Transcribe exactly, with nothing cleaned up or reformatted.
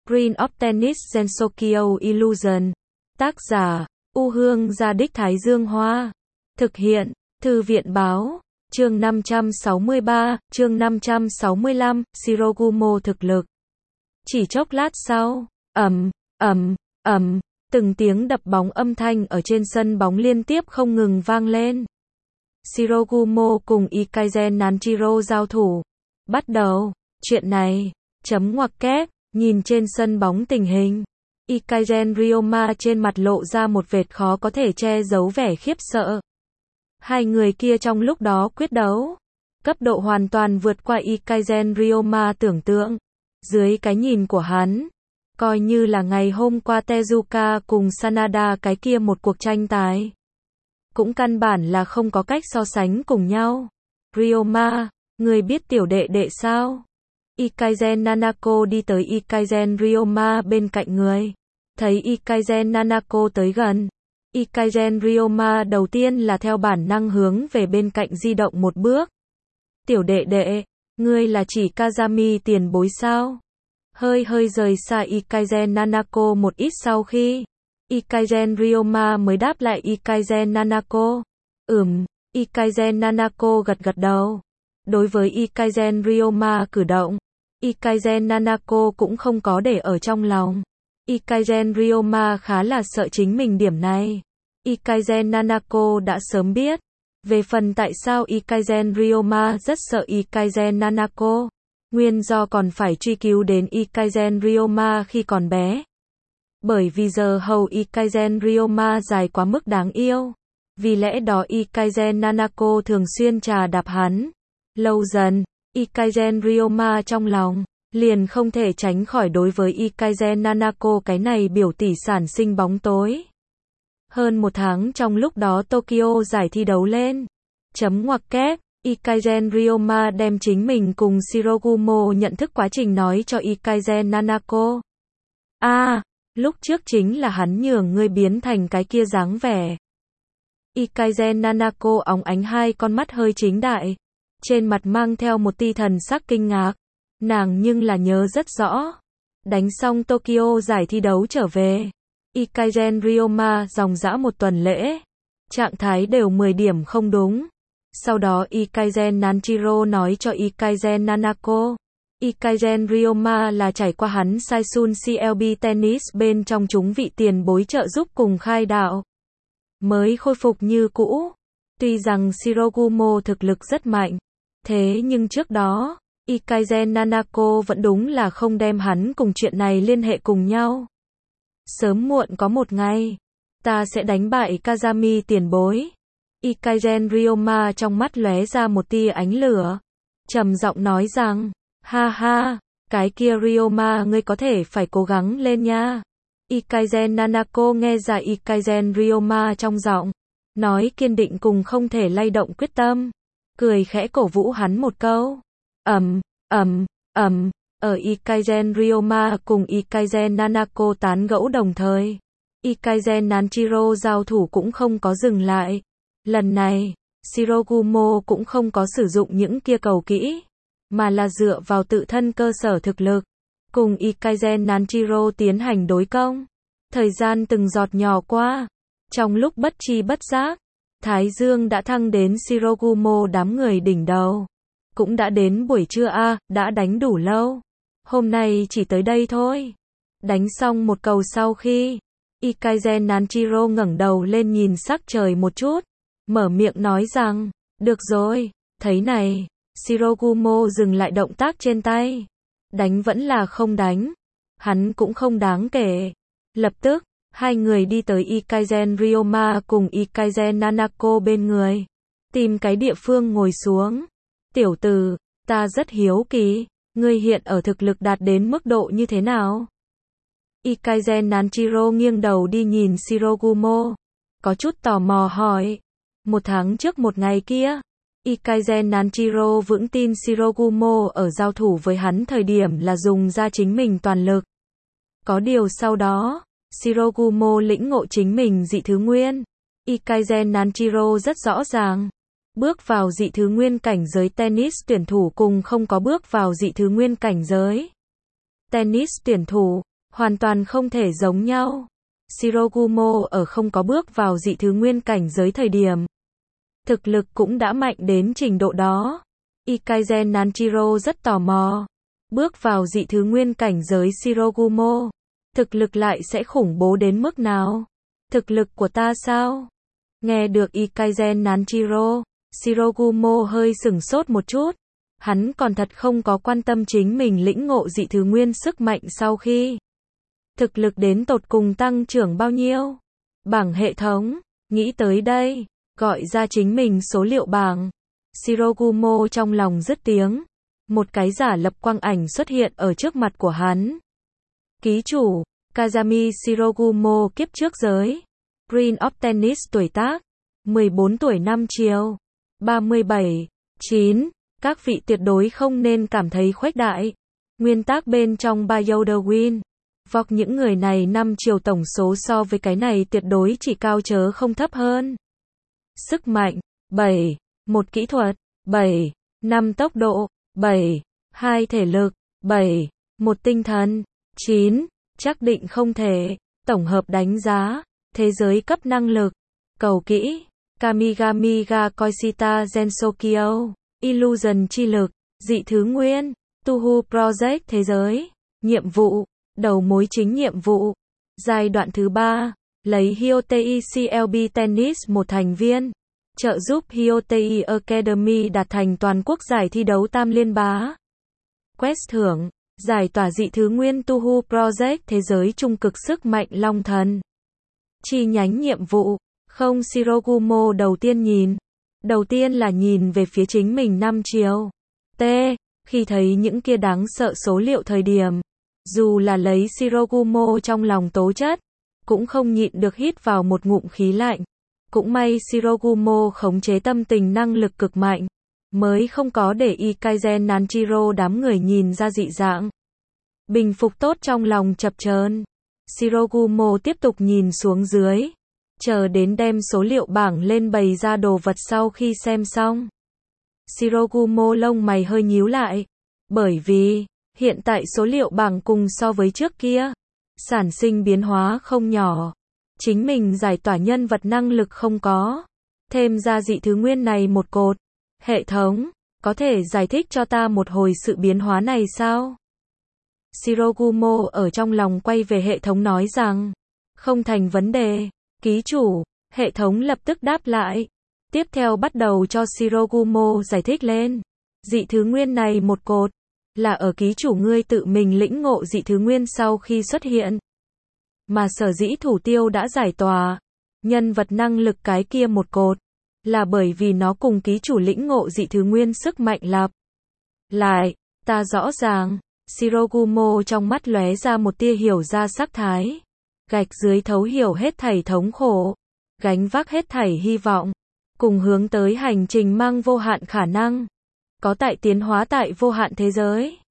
Green of Tennis Gensokyo Illusion. Tác giả, U Hương Gia Đích Thái Dương Hoa. Thực hiện, Thư viện Báo. Chương năm trăm sáu mươi ba, chương năm trăm sáu mươi lăm, Shirogumo thực lực. Chỉ chốc lát sau, ầm, ầm, ầm, từng tiếng đập bóng âm thanh ở trên sân bóng liên tiếp không ngừng vang lên. Shirogumo cùng Ikazen Nanjiro giao thủ. Bắt đầu, chuyện này, chấm ngoặc kép, nhìn trên sân bóng tình hình. Ikazen Ryoma trên mặt lộ ra một vệt khó có thể che giấu vẻ khiếp sợ. Hai người kia trong lúc đó quyết đấu, cấp độ hoàn toàn vượt qua Ikazen Ryoma tưởng tượng. Dưới cái nhìn của hắn, coi như là ngày hôm qua Tezuka cùng Sanada cái kia một cuộc tranh tài, cũng căn bản là không có cách so sánh cùng nhau. Ryoma, người biết tiểu đệ đệ sao? Ikazen Nanako đi tới Ikazen Ryoma bên cạnh người. Thấy Ikazen Nanako tới gần, Ikazen Ryoma đầu tiên là theo bản năng hướng về bên cạnh di động một bước. Tiểu đệ đệ, ngươi là chỉ Kazami tiền bối sao? Hơi hơi rời xa Ikazen Nanako một ít sau khi, Ikazen Ryoma mới đáp lại Ikazen Nanako. Ừm, Ikazen Nanako gật gật đầu. Đối với Ikazen Ryoma cử động, Ikazen Nanako cũng không có để ở trong lòng. Ikazen Ryoma khá là sợ chính mình điểm này. Ikazen Nanako đã sớm biết. Về phần tại sao Ikazen Ryoma rất sợ Ikazen Nanako, nguyên do còn phải truy cứu đến Ikazen Ryoma khi còn bé. Bởi vì giờ hầu Ikazen Ryoma dài quá mức đáng yêu. Vì lẽ đó Ikazen Nanako thường xuyên trà đạp hắn. Lâu dần, Ikazen Ryoma trong lòng liền không thể tránh khỏi đối với Ikazen Nanako cái này biểu tỷ sản sinh bóng tối. Hơn một tháng trong lúc đó Tokyo giải thi đấu lên. Chấm ngoặc kép, Ikazen Ryoma đem chính mình cùng Shirogumo nhận thức quá trình nói cho Ikazen Nanako. A, à, lúc trước chính là hắn nhường ngươi biến thành cái kia dáng vẻ. Ikazen Nanako óng ánh hai con mắt hơi chính đại, trên mặt mang theo một tia thần sắc kinh ngạc. Nàng nhưng là nhớ rất rõ. Đánh xong Tokyo giải thi đấu trở về, Ikazen Ryoma dòng dã một tuần lễ, trạng thái đều mười điểm không đúng. Sau đó Ikazen Nanjiro nói cho Ikazen Nanako, Ikazen Ryoma là trải qua hắn Saisun xê lờ bê Tennis bên trong chúng vị tiền bối trợ giúp cùng khai đạo, mới khôi phục như cũ. Tuy rằng Shirogumo thực lực rất mạnh, thế nhưng trước đó, Ikazen Nanako vẫn đúng là không đem hắn cùng chuyện này liên hệ cùng nhau. Sớm muộn có một ngày, ta sẽ đánh bại Kazami tiền bối. Ikazen Ryoma trong mắt lóe ra một tia ánh lửa, trầm giọng nói rằng, ha ha, cái kia Ryoma ngươi có thể phải cố gắng lên nha. Ikazen Nanako nghe ra Ikazen Ryoma trong giọng nói kiên định cùng không thể lay động quyết tâm, cười khẽ cổ vũ hắn một câu. Ầm, ầm, ầm, ở Ikazen Ryoma cùng Ikazen Nanako tán gẫu đồng thời, Ikazen Nanjiro giao thủ cũng không có dừng lại. Lần này, Shirogumo cũng không có sử dụng những kia cầu kỹ, mà là dựa vào tự thân cơ sở thực lực, cùng Ikazen Nanjiro tiến hành đối công. Thời gian từng giọt nhỏ qua, trong lúc bất tri bất giác, Thái Dương đã thăng đến Shirogumo đám người đỉnh đầu. Cũng đã đến buổi trưa a, à, đã đánh đủ lâu. Hôm nay chỉ tới đây thôi. Đánh xong một cầu sau khi, Ikazen Nanjiro ngẩng đầu lên nhìn sắc trời một chút, mở miệng nói rằng, được rồi, thấy này, Shirogumo dừng lại động tác trên tay. Đánh vẫn là không đánh, hắn cũng không đáng kể. Lập tức, hai người đi tới Ikazen Ryoma cùng Ikazen Nanako bên người, tìm cái địa phương ngồi xuống. Tiểu tử, ta rất hiếu kỳ, ngươi hiện ở thực lực đạt đến mức độ như thế nào? Ikazen Nanjiro nghiêng đầu đi nhìn Shirogumo, có chút tò mò hỏi. Một tháng trước một ngày kia, Ikazen Nanjiro vững tin Shirogumo ở giao thủ với hắn thời điểm là dùng ra chính mình toàn lực. Có điều sau đó, Shirogumo lĩnh ngộ chính mình dị thứ nguyên. Ikazen Nanjiro rất rõ ràng. Bước vào dị thứ nguyên cảnh giới tennis tuyển thủ cùng không có bước vào dị thứ nguyên cảnh giới tennis tuyển thủ, hoàn toàn không thể giống nhau. Shirogumo ở không có bước vào dị thứ nguyên cảnh giới thời điểm, thực lực cũng đã mạnh đến trình độ đó. Ikaizen Nanjiro rất tò mò, bước vào dị thứ nguyên cảnh giới Shirogumo, thực lực lại sẽ khủng bố đến mức nào? Thực lực của ta sao? Nghe được Ikaizen Nanjiro, Shirogumo hơi sửng sốt một chút. Hắn còn thật không có quan tâm chính mình lĩnh ngộ dị thứ nguyên sức mạnh sau khi thực lực đến tột cùng tăng trưởng bao nhiêu. Bảng hệ thống, nghĩ tới đây, gọi ra chính mình số liệu bảng. Shirogumo trong lòng dứt tiếng. Một cái giả lập quang ảnh xuất hiện ở trước mặt của hắn. Ký chủ, Kazami Shirogumo kiếp trước giới. Prince of Tennis tuổi tác, mười bốn tuổi năm chiều, ba mươi bảy, chín. Các vị tuyệt đối không nên cảm thấy khuếch đại. Nguyên tắc bên trong Bioder Win. Vọc những người này năm chiều tổng số so với cái này tuyệt đối chỉ cao chớ không thấp hơn. Sức mạnh, bảy. Một kỹ thuật, bảy. Năm tốc độ, bảy. Hai thể lực, bảy. Một tinh thần, chín. Chắc định không thể. Tổng hợp đánh giá, thế giới cấp năng lực. Cầu kỹ, Kamigami ga Koishita Gensokyo. Illusion chi lực, dị thứ nguyên, Tuhu Project thế giới, nhiệm vụ, đầu mối chính nhiệm vụ, giai đoạn thứ ba, lấy Hyotei xê lờ bê Tennis một thành viên, trợ giúp Hyotei Academy đạt thành toàn quốc giải thi đấu tam liên bá. Quest thưởng, giải tỏa dị thứ nguyên Tuhu Project thế giới trung cực sức mạnh long thần. Chi nhánh nhiệm vụ, không Shirogumo đầu tiên nhìn. Đầu tiên là nhìn về phía chính mình năm chiều. T. Khi thấy những kia đáng sợ số liệu thời điểm, dù là lấy Shirogumo trong lòng tố chất, cũng không nhịn được hít vào một ngụm khí lạnh. Cũng may Shirogumo khống chế tâm tình năng lực cực mạnh, mới không có để Ikaizen Nanjiro đám người nhìn ra dị dạng. Bình phục tốt trong lòng chập chờn, Shirogumo tiếp tục nhìn xuống dưới. Chờ đến đem số liệu bảng lên bày ra đồ vật sau khi xem xong. Shirogumo lông mày hơi nhíu lại. Bởi vì, hiện tại số liệu bảng cùng so với trước kia, sản sinh biến hóa không nhỏ. Chính mình giải tỏa nhân vật năng lực không có. Thêm ra dị thứ nguyên này một cột. Hệ thống, có thể giải thích cho ta một hồi sự biến hóa này sao? Shirogumo ở trong lòng quay về hệ thống nói rằng, không thành vấn đề. Ký chủ, hệ thống lập tức đáp lại. Tiếp theo bắt đầu cho Shirogumo giải thích lên. Dị thứ nguyên này một cột, là ở ký chủ ngươi tự mình lĩnh ngộ dị thứ nguyên sau khi xuất hiện. Mà sở dĩ thủ tiêu đã giải tỏa, nhân vật năng lực cái kia một cột, là bởi vì nó cùng ký chủ lĩnh ngộ dị thứ nguyên sức mạnh lặp lại. Ta rõ ràng, Shirogumo trong mắt lóe ra một tia hiểu ra sắc thái. Gạch dưới thấu hiểu hết thảy thống khổ, gánh vác hết thảy hy vọng, cùng hướng tới hành trình mang vô hạn khả năng, có tại tiến hóa tại vô hạn thế giới.